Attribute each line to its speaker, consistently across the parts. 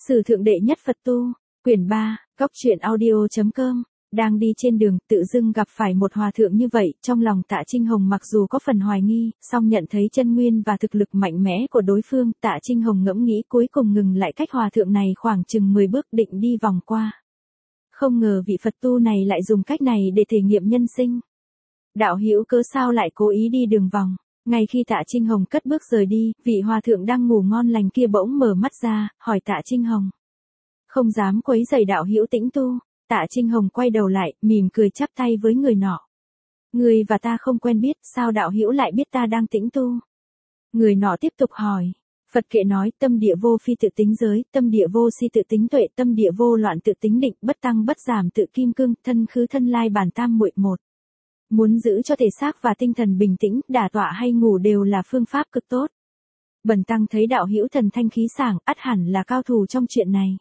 Speaker 1: Sử thượng đệ nhất Phật tu, quyển 3, góc truyện audio.com. Đang đi trên đường, tự dưng gặp phải một hòa thượng như vậy, trong lòng Tạ Trinh Hồng mặc dù có phần hoài nghi, song nhận thấy chân nguyên và thực lực mạnh mẽ của đối phương, Tạ Trinh Hồng ngẫm nghĩ cuối cùng ngừng lại cách hòa thượng này khoảng chừng 10 bước định đi vòng qua. Không ngờ vị Phật tu này lại dùng cách này để thể nghiệm nhân sinh. Đạo hữu cớ sao lại cố ý đi đường vòng? Ngay khi Tạ Trinh Hồng cất bước rời đi, vị hòa thượng đang ngủ ngon lành kia bỗng mở mắt ra, hỏi Tạ Trinh Hồng. Không dám quấy rầy đạo hữu tĩnh tu. Tạ Trinh Hồng quay đầu lại, mỉm cười chắp tay với người nọ. Người và ta không quen biết, sao đạo hữu lại biết ta đang tĩnh tu? Người nọ tiếp tục hỏi. Phật kệ nói, tâm địa vô phi tự tính giới, tâm địa vô si tự tính tuệ, tâm địa vô loạn tự tính định, bất tăng bất giảm tự kim cương, thân khứ thân lai bản tam muội một. Muốn giữ cho thể xác và tinh thần bình tĩnh, đả tọa hay ngủ đều là phương pháp cực tốt. Bần tăng thấy đạo hữu thần thanh khí sảng, ắt hẳn là cao thủ trong chuyện này.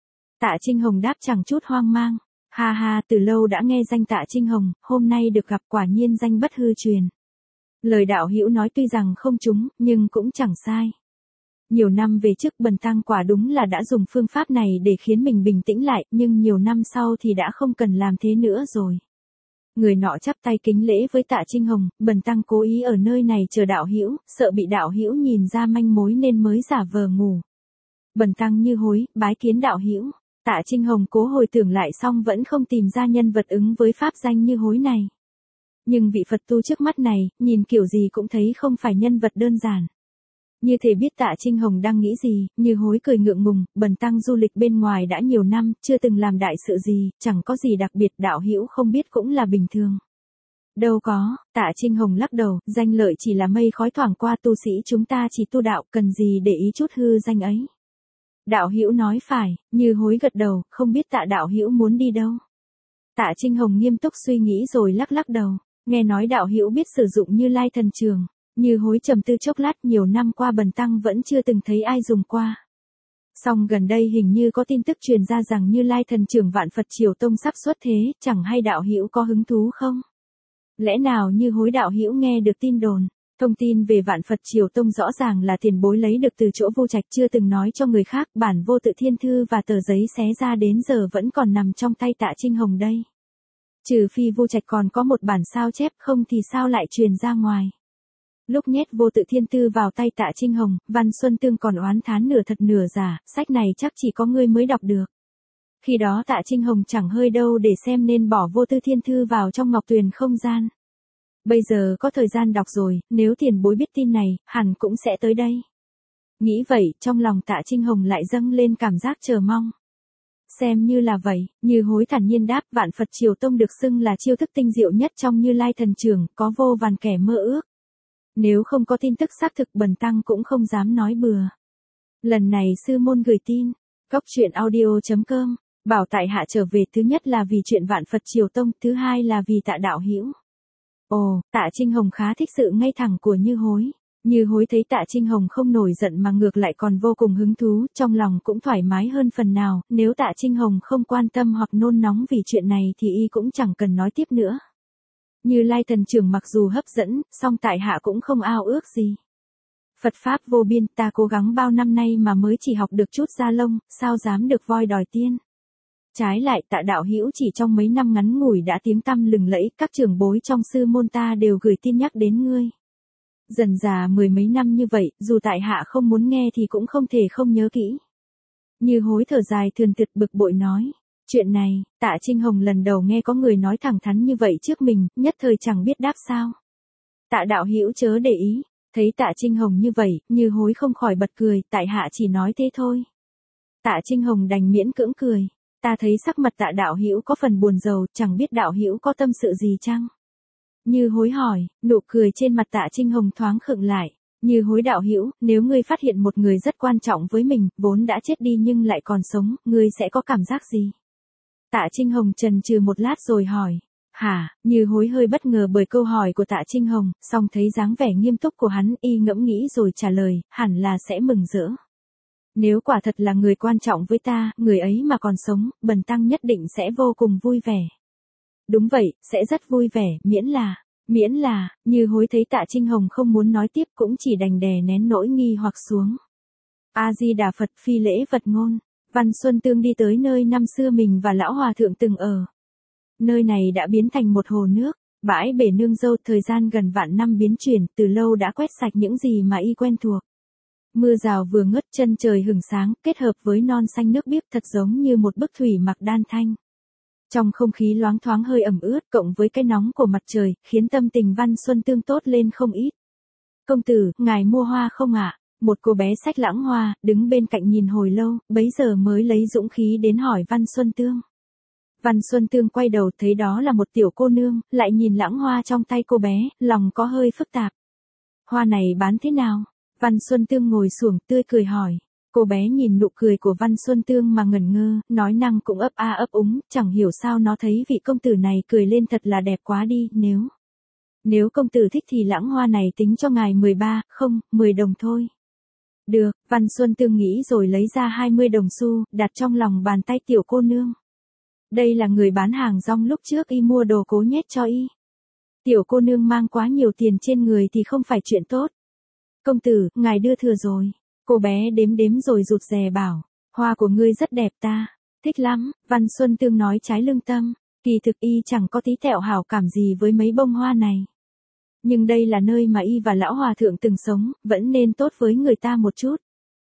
Speaker 1: Tạ Trinh Hồng đáp chẳng chút hoang mang. Ha ha, từ lâu đã nghe danh Tạ Trinh Hồng, hôm nay được gặp quả nhiên danh bất hư truyền. Lời đạo hữu nói tuy rằng không trúng, nhưng cũng chẳng sai. Nhiều năm về trước bần tăng quả đúng là đã dùng phương pháp này để khiến mình bình tĩnh lại, nhưng nhiều năm sau thì đã không cần làm thế nữa rồi. Người nọ chắp tay kính lễ với Tạ Trinh Hồng, bần tăng cố ý ở nơi này chờ đạo hữu, sợ bị đạo hữu nhìn ra manh mối nên mới giả vờ ngủ. Bần tăng như hối, bái kiến đạo hữu. Tạ Trinh Hồng cố hồi tưởng lại xong vẫn không tìm ra nhân vật ứng với pháp danh như hối này. Nhưng vị Phật tu trước mắt này, nhìn kiểu gì cũng thấy không phải nhân vật đơn giản. Như thể biết Tạ Trinh Hồng đang nghĩ gì, như hối cười ngượng ngùng, bần tăng du lịch bên ngoài đã nhiều năm, chưa từng làm đại sự gì, chẳng có gì đặc biệt, đạo hữu không biết cũng là bình thường. Đâu có, Tạ Trinh Hồng lắc đầu, danh lợi chỉ là mây khói thoảng qua, tu sĩ chúng ta chỉ tu đạo, cần gì để ý chút hư danh ấy. Đạo hữu nói phải, như hối gật đầu, không biết Tạ đạo hữu muốn đi đâu. Tạ Trinh Hồng nghiêm túc suy nghĩ rồi lắc lắc đầu, nghe nói đạo hữu biết sử dụng Như Lai thần trường. Như hối trầm tư chốc lát, nhiều năm qua bần tăng vẫn chưa từng thấy ai dùng qua. Song gần đây hình như có tin tức truyền ra rằng Như Lai thần trưởng Vạn Phật Triều Tông sắp xuất thế, chẳng hay đạo hữu có hứng thú không? Lẽ nào như hối đạo hữu nghe được tin đồn? Thông tin về Vạn Phật Triều Tông rõ ràng là tiền bối lấy được từ chỗ Vô Trạch, chưa từng nói cho người khác, bản Vô Tự Thiên Thư và tờ giấy xé ra đến giờ vẫn còn nằm trong tay Tạ Trinh Hồng đây. Trừ phi Vô Trạch còn có một bản sao chép, không thì sao lại truyền ra ngoài. Lúc nhét Vô Tự Thiên Thư vào tay Tạ Trinh Hồng, Văn Xuân Tương còn oán thán nửa thật nửa giả, sách này chắc chỉ có ngươi mới đọc được. Khi đó Tạ Trinh Hồng chẳng hơi đâu để xem nên bỏ Vô Tự Thiên Thư vào trong ngọc tuyền không gian. Bây giờ có thời gian đọc rồi, nếu tiền bối biết tin này, hẳn cũng sẽ tới đây. Nghĩ vậy, trong lòng Tạ Trinh Hồng lại dâng lên cảm giác chờ mong. Xem như là vậy, Như hối thản nhiên đáp, Vạn Phật Triều Tông được xưng là chiêu thức tinh diệu nhất trong Như Lai thần trường, có vô vàn kẻ mơ ước. Nếu không có tin tức xác thực bần tăng cũng không dám nói bừa. Lần này sư môn gửi tin, góc truyện audio.com, bảo tại hạ trở về thứ nhất là vì chuyện Vạn Phật Triều Tông, thứ hai là vì Tạ đạo hữu. Ồ, Tạ Trinh Hồng khá thích sự ngay thẳng của Như hối. Như hối thấy Tạ Trinh Hồng không nổi giận mà ngược lại còn vô cùng hứng thú, trong lòng cũng thoải mái hơn phần nào, nếu Tạ Trinh Hồng không quan tâm hoặc nôn nóng vì chuyện này thì y cũng chẳng cần nói tiếp nữa. Như Lai thần trưởng mặc dù hấp dẫn, song tại hạ cũng không ao ước gì. Phật Pháp vô biên, ta cố gắng bao năm nay mà mới chỉ học được chút da lông, sao dám được voi đòi tiên. Trái lại Tạ đạo hữu chỉ trong mấy năm ngắn ngủi đã tiếng tăm lừng lẫy, các trưởng bối trong sư môn ta đều gửi tin nhắc đến ngươi. Dần dà mười mấy năm như vậy, dù tại hạ không muốn nghe thì cũng không thể không nhớ kỹ. Như hối thở dài thườn thượt bực bội nói. Chuyện này, Tạ Trinh Hồng lần đầu nghe có người nói thẳng thắn như vậy trước mình, nhất thời chẳng biết đáp sao. Tạ đạo hữu chớ để ý, thấy Tạ Trinh Hồng như vậy, Như hối không khỏi bật cười, tại hạ chỉ nói thế thôi. Tạ Trinh Hồng đành miễn cưỡng cười, ta thấy sắc mặt Tạ đạo hữu có phần buồn rầu, chẳng biết đạo hữu có tâm sự gì chăng? Như hối hỏi, nụ cười trên mặt Tạ Trinh Hồng thoáng khựng lại. Như hối đạo hữu, nếu ngươi phát hiện một người rất quan trọng với mình, vốn đã chết đi nhưng lại còn sống, ngươi sẽ có cảm giác gì? Tạ Trinh Hồng chần chừ một lát rồi hỏi. Hả, Như hối hơi bất ngờ bởi câu hỏi của Tạ Trinh Hồng, song thấy dáng vẻ nghiêm túc của hắn, y ngẫm nghĩ rồi trả lời, hẳn là sẽ mừng rỡ. Nếu quả thật là người quan trọng với ta, người ấy mà còn sống, bần tăng nhất định sẽ vô cùng vui vẻ. Đúng vậy, sẽ rất vui vẻ, miễn là, Như hối thấy Tạ Trinh Hồng không muốn nói tiếp cũng chỉ đành đè nén nỗi nghi hoặc xuống. A Di Đà Phật, phi lễ vật ngôn. Văn Xuân Tương đi tới nơi năm xưa mình và lão hòa thượng từng ở. Nơi này đã biến thành một hồ nước, bãi bể nương dâu, thời gian gần vạn năm biến chuyển, từ lâu đã quét sạch những gì mà y quen thuộc. Mưa rào vừa ngớt, chân trời hửng sáng, kết hợp với non xanh nước biếc thật giống như một bức thủy mặc đan thanh. Trong không khí loáng thoáng hơi ẩm ướt cộng với cái nóng của mặt trời, khiến tâm tình Văn Xuân Tương tốt lên không ít. Công tử, ngài mua hoa không ạ? Một cô bé xách lãng hoa, đứng bên cạnh nhìn hồi lâu, bấy giờ mới lấy dũng khí đến hỏi Văn Xuân Tương. Văn Xuân Tương quay đầu thấy đó là một tiểu cô nương, lại nhìn lãng hoa trong tay cô bé, lòng có hơi phức tạp. Hoa này bán thế nào? Văn Xuân Tương ngồi xổm tươi cười hỏi. Cô bé nhìn nụ cười của Văn Xuân Tương mà ngẩn ngơ, nói năng cũng ấp a ấp úng, chẳng hiểu sao nó thấy vị công tử này cười lên thật là đẹp quá đi, Nếu công tử thích thì lãng hoa này tính cho ngài 10 đồng thôi. Được, Văn Xuân Tương nghĩ rồi lấy ra 20 đồng xu, đặt trong lòng bàn tay tiểu cô nương. Đây là người bán hàng rong lúc trước y mua đồ cố nhét cho y. Tiểu cô nương mang quá nhiều tiền trên người thì không phải chuyện tốt. Công tử, ngài đưa thừa rồi. Cô bé đếm đếm rồi rụt rè bảo, hoa của ngươi rất đẹp ta. Thích lắm, Văn Xuân Tương nói trái lương tâm. Kỳ thực y chẳng có tí tẹo hảo cảm gì với mấy bông hoa này. Nhưng đây là nơi mà y và lão hòa thượng từng sống, vẫn nên tốt với người ta một chút.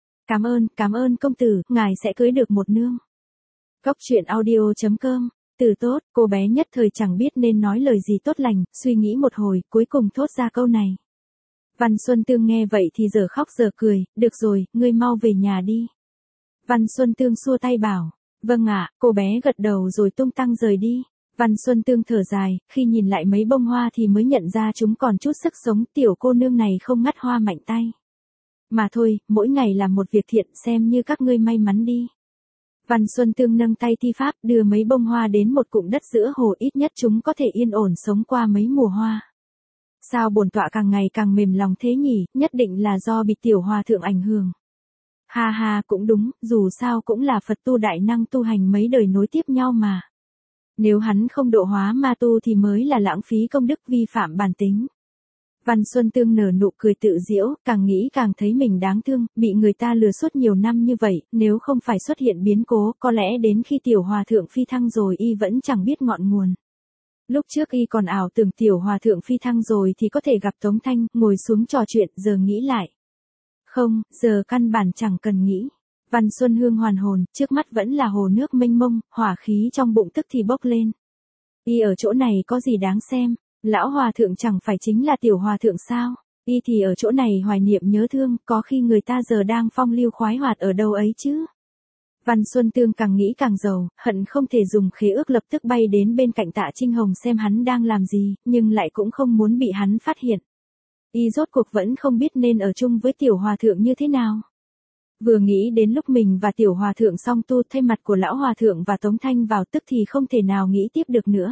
Speaker 1: Cảm ơn công tử, ngài sẽ cưới được một nương. Góc truyện audio.com. Từ tốt, cô bé nhất thời chẳng biết nên nói lời gì tốt lành, suy nghĩ một hồi, cuối cùng thốt ra câu này. Văn Xuân Tương nghe vậy thì giờ khóc giờ cười, được rồi, ngươi mau về nhà đi. Văn Xuân Tương xua tay bảo, vâng ạ, cô bé gật đầu rồi tung tăng rời đi. Văn Xuân Tương thở dài, khi nhìn lại mấy bông hoa thì mới nhận ra chúng còn chút sức sống, tiểu cô nương này không ngắt hoa mạnh tay. Mà thôi, mỗi ngày làm một việc thiện, xem như các ngươi may mắn đi. Văn Xuân Tương nâng tay thi pháp đưa mấy bông hoa đến một cụm đất giữa hồ, ít nhất chúng có thể yên ổn sống qua mấy mùa hoa. Sao bổn tọa càng ngày càng mềm lòng thế nhỉ, nhất định là do bị tiểu hòa thượng ảnh hưởng. Ha ha, cũng đúng, dù sao cũng là Phật tu đại năng tu hành mấy đời nối tiếp nhau mà. Nếu hắn không độ hóa ma tu thì mới là lãng phí công đức, vi phạm bản tính. Văn Xuân Tương nở nụ cười tự giễu, càng nghĩ càng thấy mình đáng thương, bị người ta lừa suốt nhiều năm như vậy, nếu không phải xuất hiện biến cố, có lẽ đến khi tiểu hòa thượng phi thăng rồi y vẫn chẳng biết ngọn nguồn. Lúc trước y còn ảo tưởng tiểu hòa thượng phi thăng rồi thì có thể gặp Tống Thanh, ngồi xuống trò chuyện, giờ nghĩ lại. Không, giờ căn bản chẳng cần nghĩ. Văn Xuân Hương hoàn hồn, trước mắt vẫn là hồ nước mênh mông, hỏa khí trong bụng tức thì bốc lên. Y ở chỗ này có gì đáng xem, lão hòa thượng chẳng phải chính là tiểu hòa thượng sao, y thì ở chỗ này hoài niệm nhớ thương, có khi người ta giờ đang phong lưu khoái hoạt ở đâu ấy chứ. Văn Xuân Tương càng nghĩ càng giàu, hận không thể dùng khế ước lập tức bay đến bên cạnh Tạ Trinh Hồng xem hắn đang làm gì, nhưng lại cũng không muốn bị hắn phát hiện. Y rốt cuộc vẫn không biết nên ở chung với tiểu hòa thượng như thế nào. Vừa nghĩ đến lúc mình và tiểu hòa thượng song tu, thay mặt của lão hòa thượng và Tống Thanh vào tức thì không thể nào nghĩ tiếp được nữa.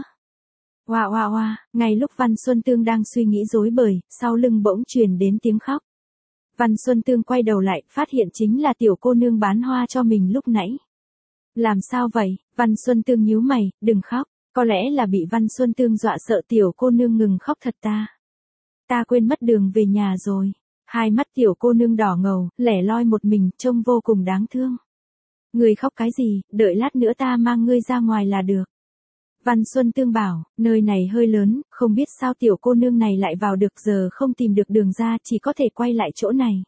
Speaker 1: Hoa, ngay lúc Văn Xuân Tương đang suy nghĩ rối bời, sau lưng bỗng truyền đến tiếng khóc. Văn Xuân Tương quay đầu lại, phát hiện chính là tiểu cô nương bán hoa cho mình lúc nãy. Làm sao vậy? Văn Xuân Tương nhíu mày, đừng khóc, có lẽ là bị Văn Xuân Tương dọa sợ tiểu cô nương ngừng khóc thật ta. Ta quên mất đường về nhà rồi. Hai mắt tiểu cô nương đỏ ngầu, lẻ loi một mình, trông vô cùng đáng thương. Người khóc cái gì, đợi lát nữa ta mang ngươi ra ngoài là được. Văn Xuân Tương bảo, nơi này hơi lớn, không biết sao tiểu cô nương này lại vào được, giờ không tìm được đường ra, chỉ có thể quay lại chỗ này.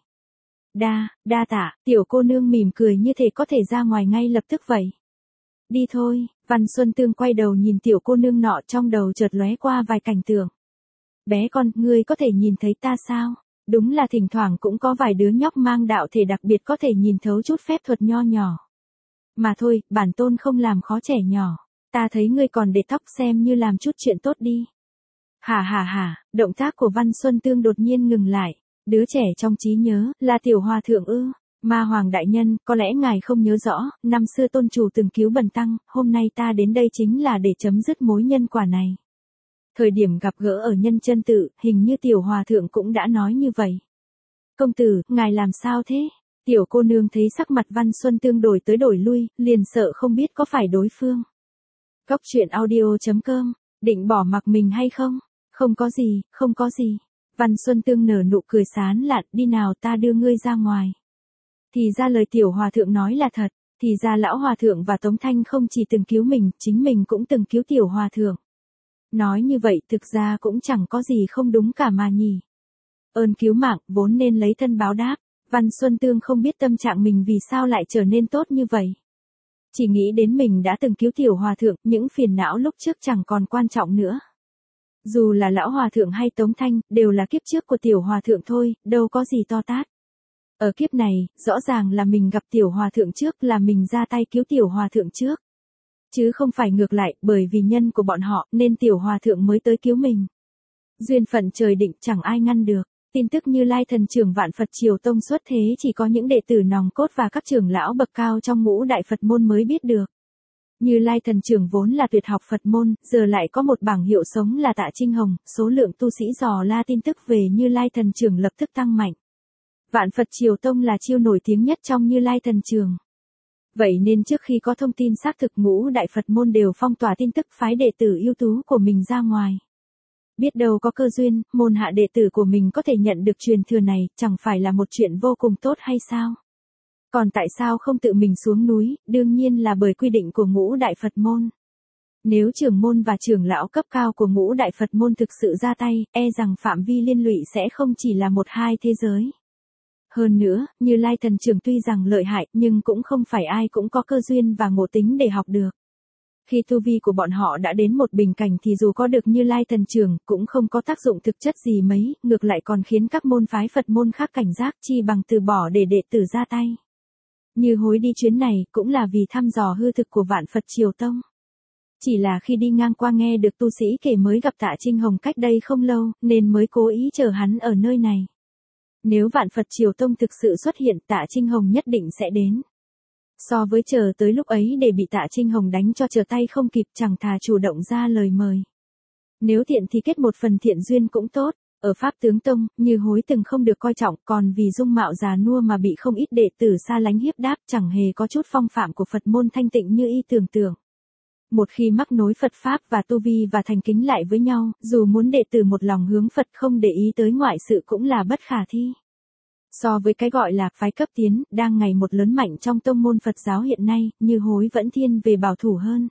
Speaker 1: Đa tạ, tiểu cô nương mỉm cười như thể có thể ra ngoài ngay lập tức vậy. Đi thôi, Văn Xuân Tương quay đầu nhìn tiểu cô nương nọ, trong đầu chợt lóe qua vài cảnh tượng. Bé con, ngươi có thể nhìn thấy ta sao? Đúng là thỉnh thoảng cũng có vài đứa nhóc mang đạo thể đặc biệt có thể nhìn thấu chút phép thuật nho nhỏ. Mà thôi, bản tôn không làm khó trẻ nhỏ. Ta thấy ngươi còn để tóc, xem như làm chút chuyện tốt đi. Hả, động tác của Văn Xuân Tương đột nhiên ngừng lại. Đứa trẻ trong trí nhớ, là tiểu hòa thượng ư? Ma Hoàng đại nhân, có lẽ ngài không nhớ rõ, năm xưa tôn chủ từng cứu bần tăng, hôm nay ta đến đây chính là để chấm dứt mối nhân quả này. Thời điểm gặp gỡ ở Nhân Chân Tự, hình như tiểu hòa thượng cũng đã nói như vậy. Công tử, ngài làm sao thế? Tiểu cô nương thấy sắc mặt Văn Xuân Tương đổi tới đổi lui, liền sợ không biết có phải đối phương. Góc truyện audio.com, định bỏ mặc mình hay không? Không có gì. Văn Xuân Tương nở nụ cười sán lạn, đi nào ta đưa ngươi ra ngoài. Thì ra lời tiểu hòa thượng nói là thật, Thì ra lão hòa thượng và Tống Thanh không chỉ từng cứu mình, chính mình cũng từng cứu tiểu hòa thượng. Nói như vậy thực ra cũng chẳng có gì không đúng cả mà nhỉ. Ơn cứu mạng vốn nên lấy thân báo đáp. Văn Xuân Tương không biết tâm trạng mình vì sao lại trở nên tốt như vậy. Chỉ nghĩ đến mình đã từng cứu tiểu hòa thượng, những phiền não lúc trước chẳng còn quan trọng nữa. Dù là lão hòa thượng hay Tống Thanh, đều là kiếp trước của tiểu hòa thượng thôi, đâu có gì to tát. Ở kiếp này, rõ ràng là mình gặp tiểu hòa thượng trước, là mình ra tay cứu tiểu hòa thượng trước. Chứ không phải ngược lại, bởi vì nhân của bọn họ, nên tiểu hòa thượng mới tới cứu mình. Duyên phận trời định chẳng ai ngăn được. Tin tức Như Lai thần trưởng Vạn Phật Triều Tông xuất thế chỉ có những đệ tử nòng cốt và các trưởng lão bậc cao trong ngũ đại Phật môn mới biết được. Như Lai thần trưởng vốn là tuyệt học Phật môn, giờ lại có một bảng hiệu sống là Tạ Trinh Hồng, số lượng tu sĩ dò la tin tức về Như Lai thần trưởng lập tức tăng mạnh. Vạn Phật Triều Tông là chiêu nổi tiếng nhất trong Như Lai thần trưởng. Vậy nên trước khi có thông tin xác thực ngũ đại Phật môn đều phong tỏa tin tức phái đệ tử ưu tú của mình ra ngoài. Biết đâu có cơ duyên, môn hạ đệ tử của mình có thể nhận được truyền thừa này, chẳng phải là một chuyện vô cùng tốt hay sao? Còn tại sao không tự mình xuống núi, đương nhiên là bởi quy định của ngũ đại Phật môn. Nếu trưởng môn và trưởng lão cấp cao của ngũ đại Phật môn thực sự ra tay, e rằng phạm vi liên lụy sẽ không chỉ là một hai thế giới. Hơn nữa, Như Lai thần trưởng tuy rằng lợi hại nhưng cũng không phải ai cũng có cơ duyên và ngộ tính để học được. Khi tu vi của bọn họ đã đến một bình cảnh thì dù có được Như Lai thần trưởng cũng không có tác dụng thực chất gì mấy, ngược lại còn khiến các môn phái Phật môn khác cảnh giác chi bằng từ bỏ để đệ tử ra tay. Như Hối đi chuyến này cũng là vì thăm dò hư thực của Vạn Phật Triều Tông. Chỉ là khi đi ngang qua nghe được tu sĩ kể mới gặp Tạ Trinh Hồng cách đây không lâu, nên mới cố ý chờ hắn ở nơi này. Nếu Vạn Phật Triều Tông thực sự xuất hiện, Tạ Trinh Hồng nhất định sẽ đến. So với chờ tới lúc ấy để bị Tạ Trinh Hồng đánh cho trở tay không kịp, chẳng thà chủ động ra lời mời. Nếu thiện thì kết một phần thiện duyên cũng tốt. Ở Pháp Tướng Tông, Như Hối từng không được coi trọng, còn vì dung mạo già nua mà bị không ít đệ tử xa lánh hiếp đáp, chẳng hề có chút phong phạm của Phật môn thanh tịnh như y tưởng tượng. Một khi mắc nối Phật Pháp và tu vi và thành kính lại với nhau, dù muốn đệ tử một lòng hướng Phật không để ý tới ngoại sự cũng là bất khả thi. So với cái gọi là phái cấp tiến, đang ngày một lớn mạnh trong tông môn Phật giáo hiện nay, Như Hối vẫn thiên về bảo thủ hơn.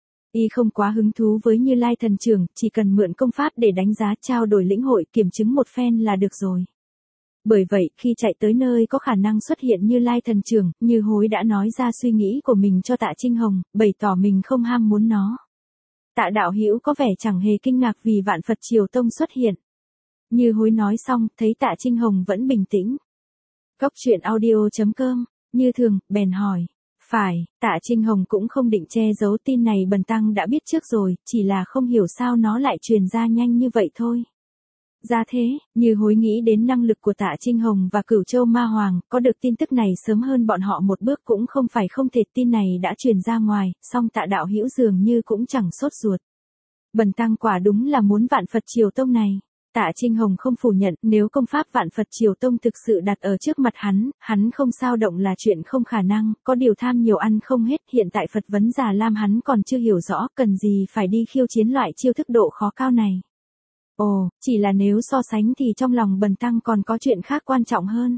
Speaker 1: Y không quá hứng thú với Như Lai thần trưởng, chỉ cần mượn công pháp để đánh giá trao đổi lĩnh hội kiểm chứng một phen là được rồi. Bởi vậy, khi chạy tới nơi có khả năng xuất hiện Như Lai thần trưởng, Như Hối đã nói ra suy nghĩ của mình cho Tạ Trinh Hồng, bày tỏ mình không ham muốn nó. Tạ đạo hữu có vẻ chẳng hề kinh ngạc vì Vạn Phật Triều Tông xuất hiện. Như Hối nói xong, thấy Tạ Trinh Hồng vẫn bình tĩnh. Góc truyện audio.com, như thường, bèn hỏi. Phải, Tạ Trinh Hồng cũng không định che giấu tin này, bần tăng đã biết trước rồi, chỉ là không hiểu sao nó lại truyền ra nhanh như vậy thôi. Ra thế, Như Hối nghĩ đến năng lực của Tạ Trinh Hồng và Cửu Châu Ma Hoàng, có được tin tức này sớm hơn bọn họ một bước cũng không phải không thể. Tin này đã truyền ra ngoài, song Tạ đạo hữu dường như cũng chẳng sốt ruột. Bần tăng quả đúng là muốn Vạn Phật Triều Tông này. Tạ Trinh Hồng không phủ nhận, nếu công pháp Vạn Phật Triều Tông thực sự đặt ở trước mặt hắn không sao động là chuyện không khả năng, có điều tham nhiều ăn không hết, hiện tại Phật vấn Già Lam hắn còn chưa hiểu rõ, cần gì phải đi khiêu chiến loại chiêu thức độ khó cao này. Ồ, chỉ là nếu so sánh thì trong lòng bần tăng còn có chuyện khác quan trọng hơn.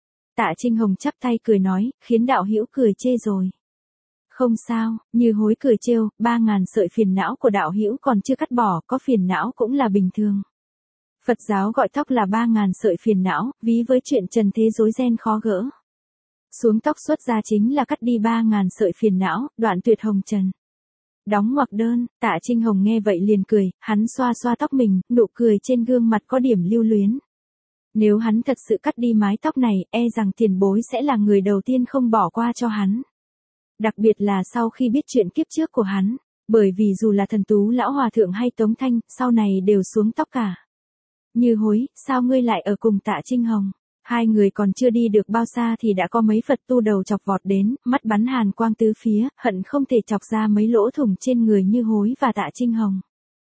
Speaker 1: Tạ Trinh Hồng chắp tay cười nói, khiến đạo hữu cười chê rồi. Không sao, Như Hối cười trêu, 3.000 sợi phiền não của đạo hữu còn chưa cắt bỏ, có phiền não cũng là bình thường. Phật giáo gọi tóc là 3.000 sợi phiền não, ví với chuyện trần thế rối ren khó gỡ. Xuống tóc xuất ra chính là cắt đi 3.000 sợi phiền não, đoạn tuyệt hồng trần. Đóng ngoặc đơn, Tạ Trinh Hồng nghe vậy liền cười, hắn xoa xoa tóc mình, nụ cười trên gương mặt có điểm lưu luyến. Nếu hắn thật sự cắt đi mái tóc này, e rằng tiền bối sẽ là người đầu tiên không bỏ qua cho hắn. Đặc biệt là sau khi biết chuyện kiếp trước của hắn, bởi vì dù là Thần Tú Lão Hòa Thượng hay Tống Thanh, sau này đều xuống tóc cả. Như Hối, sao ngươi lại ở cùng Tạ Trinh Hồng? Hai người còn chưa đi được bao xa thì đã có mấy Phật tu đầu chọc vọt đến, mắt bắn hàn quang tứ phía, hận không thể chọc ra mấy lỗ thủng trên người Như Hối và Tạ Trinh Hồng.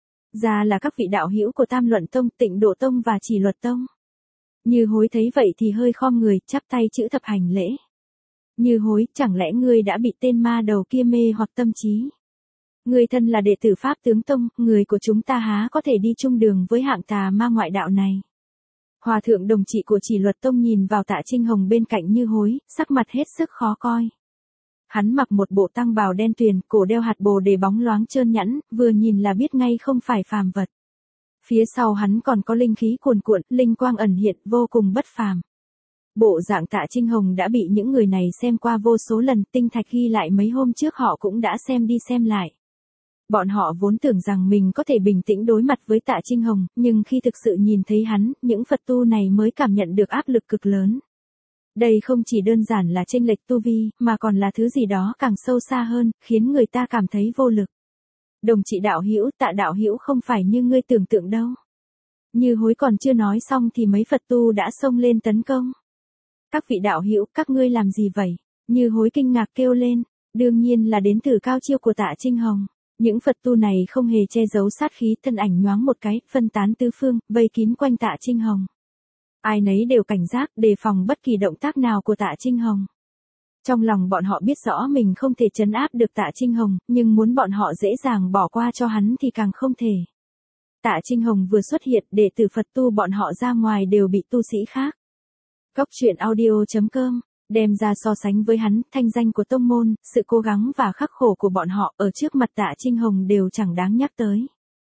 Speaker 1: Ra là các vị đạo hữu của Tam Luận Tông, Tịnh Độ Tông và Chỉ Luật Tông. Như Hối thấy vậy thì hơi khom người, chắp tay chữ thập hành lễ. Như Hối, chẳng lẽ ngươi đã bị tên ma đầu kia mê hoặc tâm trí? Ngươi thân là đệ tử Pháp Tướng Tông, người của chúng ta há có thể đi chung đường với hạng tà ma ngoại đạo này? Hòa thượng đồng trị của Chỉ Luật Tông nhìn vào Tạ Trinh Hồng bên cạnh Như Hối, sắc mặt hết sức khó coi. Hắn mặc một bộ tăng bào đen tuyền, cổ đeo hạt bồ đề bóng loáng trơn nhẵn, vừa nhìn là biết ngay không phải phàm vật. Phía sau hắn còn có linh khí cuồn cuộn, linh quang ẩn hiện, vô cùng bất phàm. Bộ dạng Tạ Trinh Hồng đã bị những người này xem qua vô số lần, tinh thạch ghi lại mấy hôm trước họ cũng đã xem đi xem lại. Bọn họ vốn tưởng rằng mình có thể bình tĩnh đối mặt với Tạ Trinh Hồng, nhưng khi thực sự nhìn thấy hắn, những Phật tu này mới cảm nhận được áp lực cực lớn. Đây không chỉ đơn giản là chênh lệch tu vi, mà còn là thứ gì đó càng sâu xa hơn, khiến người ta cảm thấy vô lực. Đồng chị đạo hữu, Tạ đạo hữu không phải như ngươi tưởng tượng đâu. Như Hối còn chưa nói xong thì mấy Phật tu đã xông lên tấn công. Các vị đạo hữu, các ngươi làm gì vậy? Như Hối kinh ngạc kêu lên, đương nhiên là đến từ cao chiêu của Tạ Trinh Hồng. Những Phật tu này không hề che giấu sát khí, thân ảnh nhoáng một cái, phân tán tứ phương, vây kín quanh Tạ Trinh Hồng. Ai nấy đều cảnh giác, đề phòng bất kỳ động tác nào của Tạ Trinh Hồng. Trong lòng bọn họ biết rõ mình không thể trấn áp được Tạ Trinh Hồng, nhưng muốn bọn họ dễ dàng bỏ qua cho hắn thì càng không thể. Tạ Trinh Hồng vừa xuất hiện, đệ tử Phật tu bọn họ ra ngoài đều bị tu sĩ khác. Góc truyện audio.com đem ra so sánh với hắn, thanh danh của tông môn, sự cố gắng và khắc khổ của bọn họ ở trước mặt Tạ Trinh Hồng đều chẳng đáng nhắc tới.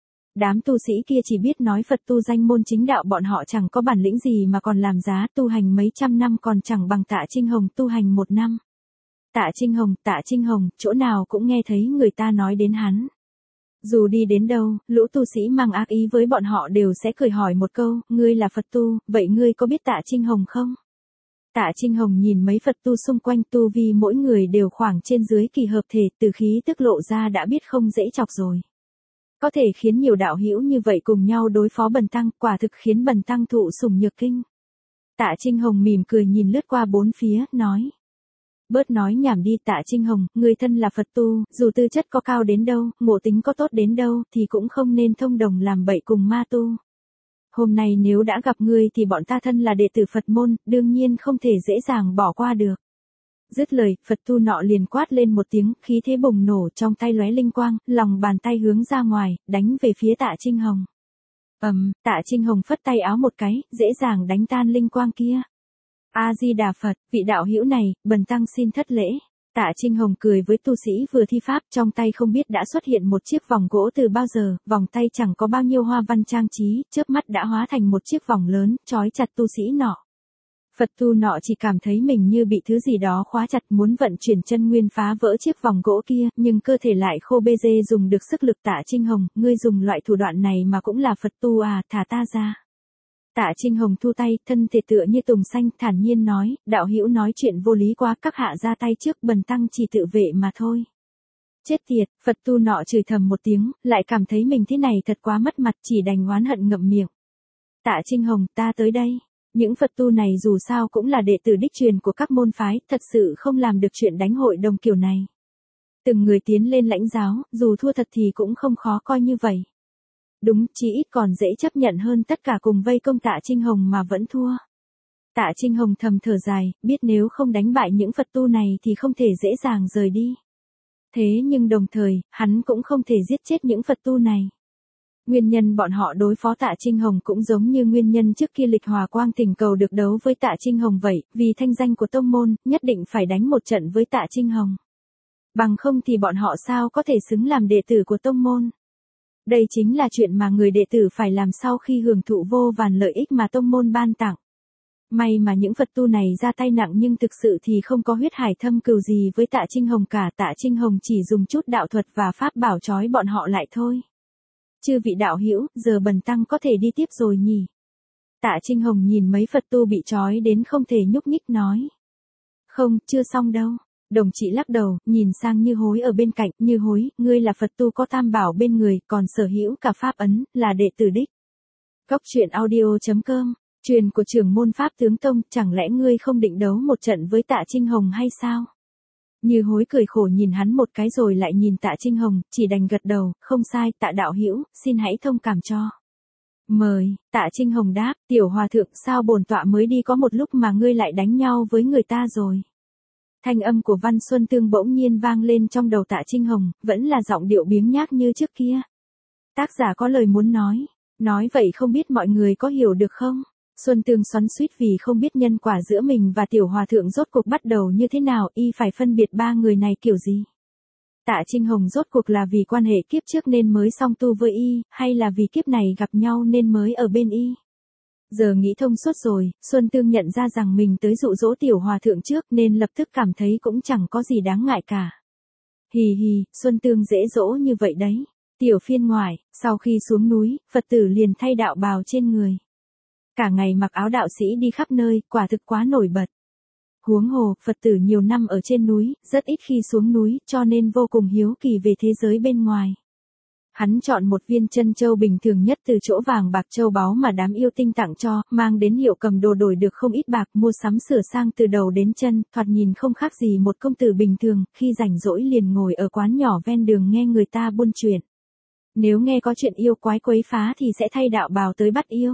Speaker 1: Đám tu sĩ kia chỉ biết nói Phật tu danh môn chính đạo, bọn họ chẳng có bản lĩnh gì mà còn làm giá tu hành mấy trăm năm còn chẳng bằng Tạ Trinh Hồng tu hành 1 năm. Tạ Trinh Hồng, chỗ nào cũng nghe thấy người ta nói đến hắn. Dù đi đến đâu, lũ tu sĩ mang ác ý với bọn họ đều sẽ cười hỏi một câu, ngươi là Phật tu, vậy ngươi có biết Tạ Trinh Hồng không? Tạ Trinh Hồng nhìn mấy Phật tu xung quanh, tu vi mỗi người đều khoảng trên dưới kỳ hợp thể, từ khí tức lộ ra đã biết không dễ chọc rồi. Có thể khiến nhiều đạo hữu như vậy cùng nhau đối phó Bần Tăng, quả thực khiến Bần Tăng thụ sủng nhược kinh. Tạ Trinh Hồng mỉm cười nhìn lướt qua bốn phía, nói. Bớt nói nhảm đi Tạ Trinh Hồng, người thân là Phật tu, dù tư chất có cao đến đâu, ngộ tính có tốt đến đâu, thì cũng không nên thông đồng làm bậy cùng ma tu. Hôm nay nếu đã gặp ngươi thì bọn ta thân là đệ tử Phật môn, đương nhiên không thể dễ dàng bỏ qua được. Dứt lời, Phật tu nọ liền quát lên một tiếng, khí thế bùng nổ, trong tay lóe linh quang, lòng bàn tay hướng ra ngoài, đánh về phía Tạ Trinh Hồng. Tạ Trinh Hồng phất tay áo một cái, dễ dàng đánh tan linh quang kia. A Di Đà Phật, vị đạo hữu này, Bần Tăng xin thất lễ. Tạ Trinh Hồng cười với tu sĩ vừa thi pháp, trong tay không biết đã xuất hiện một chiếc vòng gỗ từ bao giờ, vòng tay chẳng có bao nhiêu hoa văn trang trí, chớp mắt đã hóa thành một chiếc vòng lớn, trói chặt tu sĩ nọ. Phật tu nọ chỉ cảm thấy mình như bị thứ gì đó khóa chặt, muốn vận chuyển chân nguyên phá vỡ chiếc vòng gỗ kia, nhưng cơ thể lại khô bê dê dùng được sức lực. Tạ Trinh Hồng, ngươi dùng loại thủ đoạn này mà cũng là Phật tu à, thả ta ra. Tạ Trinh Hồng thu tay, thân thể tựa như tùng xanh, thản nhiên nói, đạo hữu nói chuyện vô lý quá, các hạ ra tay trước, Bần Tăng chỉ tự vệ mà thôi. Chết tiệt, Phật tu nọ chửi thầm một tiếng, lại cảm thấy mình thế này thật quá mất mặt, chỉ đành oán hận ngậm miệng. Tạ Trinh Hồng, ta tới đây. Những Phật tu này dù sao cũng là đệ tử đích truyền của các môn phái, thật sự không làm được chuyện đánh hội đồng kiểu này. Từng người tiến lên lãnh giáo, dù thua thật thì cũng không khó coi như vậy. Đúng, chỉ ít còn dễ chấp nhận hơn tất cả cùng vây công Tạ Trinh Hồng mà vẫn thua. Tạ Trinh Hồng thầm thở dài, biết nếu không đánh bại những Phật tu này thì không thể dễ dàng rời đi. Thế nhưng đồng thời, hắn cũng không thể giết chết những Phật tu này. Nguyên nhân bọn họ đối phó Tạ Trinh Hồng cũng giống như nguyên nhân trước kia Lịch Hòa Quang thỉnh cầu được đấu với Tạ Trinh Hồng vậy, vì thanh danh của tông môn, nhất định phải đánh một trận với Tạ Trinh Hồng. Bằng không thì bọn họ sao có thể xứng làm đệ tử của tông môn. Đây chính là chuyện mà người đệ tử phải làm sau khi hưởng thụ vô vàn lợi ích mà tông môn ban tặng. May mà những Phật tu này ra tay nặng nhưng thực sự thì không có huyết hải thâm cừu gì với Tạ Trinh Hồng cả. Tạ Trinh Hồng chỉ dùng chút đạo thuật và pháp bảo trói bọn họ lại thôi. Chư vị đạo hữu, giờ Bần Tăng có thể đi tiếp rồi nhỉ? Tạ Trinh Hồng nhìn mấy Phật tu bị trói đến không thể nhúc nhích nói. Không, chưa xong đâu. Đồng chị lắc đầu, nhìn sang Như Hối ở bên cạnh, Như Hối, ngươi là Phật tu có tam bảo bên người, còn sở hữu cả pháp ấn, là đệ tử đích. Góc truyện audio.com, truyền của trưởng môn Pháp Tướng Tông, chẳng lẽ ngươi không định đấu một trận với Tạ Trinh Hồng hay sao? Như Hối cười khổ nhìn hắn một cái rồi lại nhìn Tạ Trinh Hồng, chỉ đành gật đầu, không sai, Tạ đạo hữu, xin hãy thông cảm cho. Mời, Tạ Trinh Hồng đáp, tiểu hòa thượng, sao bổn tọa mới đi có một lúc mà ngươi lại đánh nhau với người ta rồi? Thanh âm của Văn Xuân Tương bỗng nhiên vang lên trong đầu Tạ Trinh Hồng, vẫn là giọng điệu biếng nhác như trước kia. Tác giả có lời muốn nói vậy không biết mọi người có hiểu được không? Xuân Tương xoắn xuýt vì không biết nhân quả giữa mình và tiểu hòa thượng rốt cuộc bắt đầu như thế nào, y phải phân biệt ba người này kiểu gì. Tạ Trinh Hồng rốt cuộc là vì quan hệ kiếp trước nên mới song tu với y, hay là vì kiếp này gặp nhau nên mới ở bên y. Giờ nghĩ thông suốt rồi, Xuân Tương nhận ra rằng mình tới dụ dỗ tiểu hòa thượng trước nên lập tức cảm thấy cũng chẳng có gì đáng ngại cả. Hì hì, Xuân Tương dễ dỗ như vậy đấy. Tiểu phiên ngoại, sau khi xuống núi, Phật tử liền thay đạo bào trên người. Cả ngày mặc áo đạo sĩ đi khắp nơi, quả thực quá nổi bật. Huống hồ, Phật tử nhiều năm ở trên núi, rất ít khi xuống núi, cho nên vô cùng hiếu kỳ về thế giới bên ngoài. Hắn chọn một viên chân châu bình thường nhất từ chỗ vàng bạc châu báu mà đám yêu tinh tặng cho, mang đến hiệu cầm đồ đổi được không ít bạc, mua sắm sửa sang từ đầu đến chân, thoạt nhìn không khác gì một công tử bình thường, khi rảnh rỗi liền ngồi ở quán nhỏ ven đường nghe người ta buôn chuyện. Nếu nghe có chuyện yêu quái quấy phá thì sẽ thay đạo bào tới bắt yêu.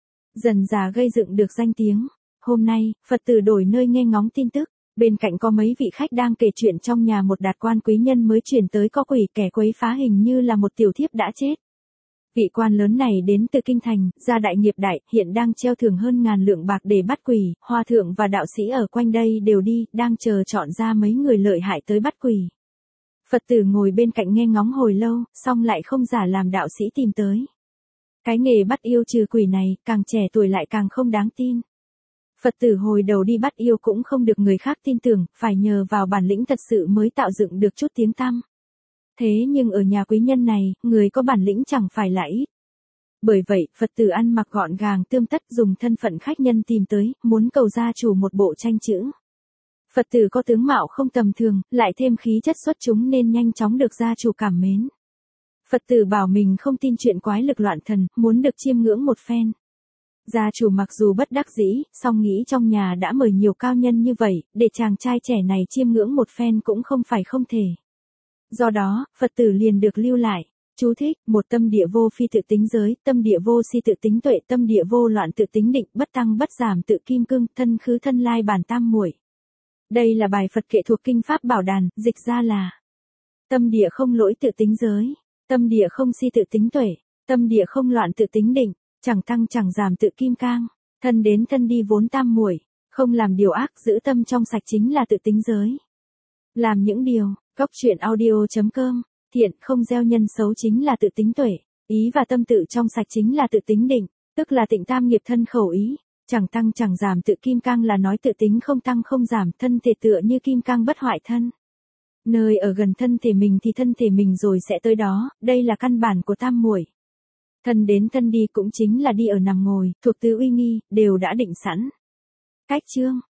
Speaker 1: Dần dà gây dựng được danh tiếng. Hôm nay, Phật tử đổi nơi nghe ngóng tin tức. Bên cạnh có mấy vị khách đang kể chuyện trong nhà một đạt quan quý nhân mới chuyển tới có quỷ, kẻ quấy phá hình như là một tiểu thiếp đã chết. Vị quan lớn này đến từ kinh thành, gia đại nghiệp đại, hiện đang treo thưởng hơn 1000 lượng bạc để bắt quỷ, hòa thượng và đạo sĩ ở quanh đây đều đi, đang chờ chọn ra mấy người lợi hại tới bắt quỷ. Phật tử ngồi bên cạnh nghe ngóng hồi lâu, xong lại không giả làm đạo sĩ tìm tới. Cái nghề bắt yêu trừ quỷ này, càng trẻ tuổi lại càng không đáng tin. Phật tử hồi đầu đi bắt yêu cũng không được người khác tin tưởng, phải nhờ vào bản lĩnh thật sự mới tạo dựng được chút tiếng tăm. Thế nhưng ở nhà quý nhân này, người có bản lĩnh chẳng phải là ít. Bởi vậy, Phật tử ăn mặc gọn gàng tươm tất dùng thân phận khách nhân tìm tới, muốn cầu gia chủ một bộ tranh chữ. Phật tử có tướng mạo không tầm thường, lại thêm khí chất xuất chúng nên nhanh chóng được gia chủ cảm mến. Phật tử bảo mình không tin chuyện quái lực loạn thần, muốn được chiêm ngưỡng một phen. Gia chủ mặc dù bất đắc dĩ, song nghĩ trong nhà đã mời nhiều cao nhân như vậy, để chàng trai trẻ này chiêm ngưỡng một phen cũng không phải không thể. Do đó, Phật tử liền được lưu lại. Chú thích, một tâm địa vô phi tự tính giới, tâm địa vô si tự tính tuệ, tâm địa vô loạn tự tính định, bất tăng bất giảm tự kim cương, thân khứ thân lai bản tam muội. Đây là bài Phật kệ thuộc Kinh Pháp Bảo Đàn, dịch ra là tâm địa không lỗi tự tính giới, tâm địa không si tự tính tuệ, tâm địa không loạn tự tính định, chẳng tăng chẳng giảm tự kim cang, thân đến thân đi vốn tam muội, không làm điều ác giữ tâm trong sạch chính là tự tính giới. Làm những điều, góc truyện audio.com, thiện không gieo nhân xấu chính là tự tính tuệ, ý và tâm tự trong sạch chính là tự tính định, tức là tịnh tam nghiệp thân khẩu ý. Chẳng tăng chẳng giảm tự kim cang là nói tự tính không tăng không giảm, thân thể tựa như kim cang bất hoại thân. Nơi ở gần thân thể mình thì thân thể mình rồi sẽ tới đó, đây là căn bản của tam muội. Thân đến thân đi cũng chính là đi ở nằm ngồi, thuộc tứ uy nghi, đều đã định sẵn. Cách chương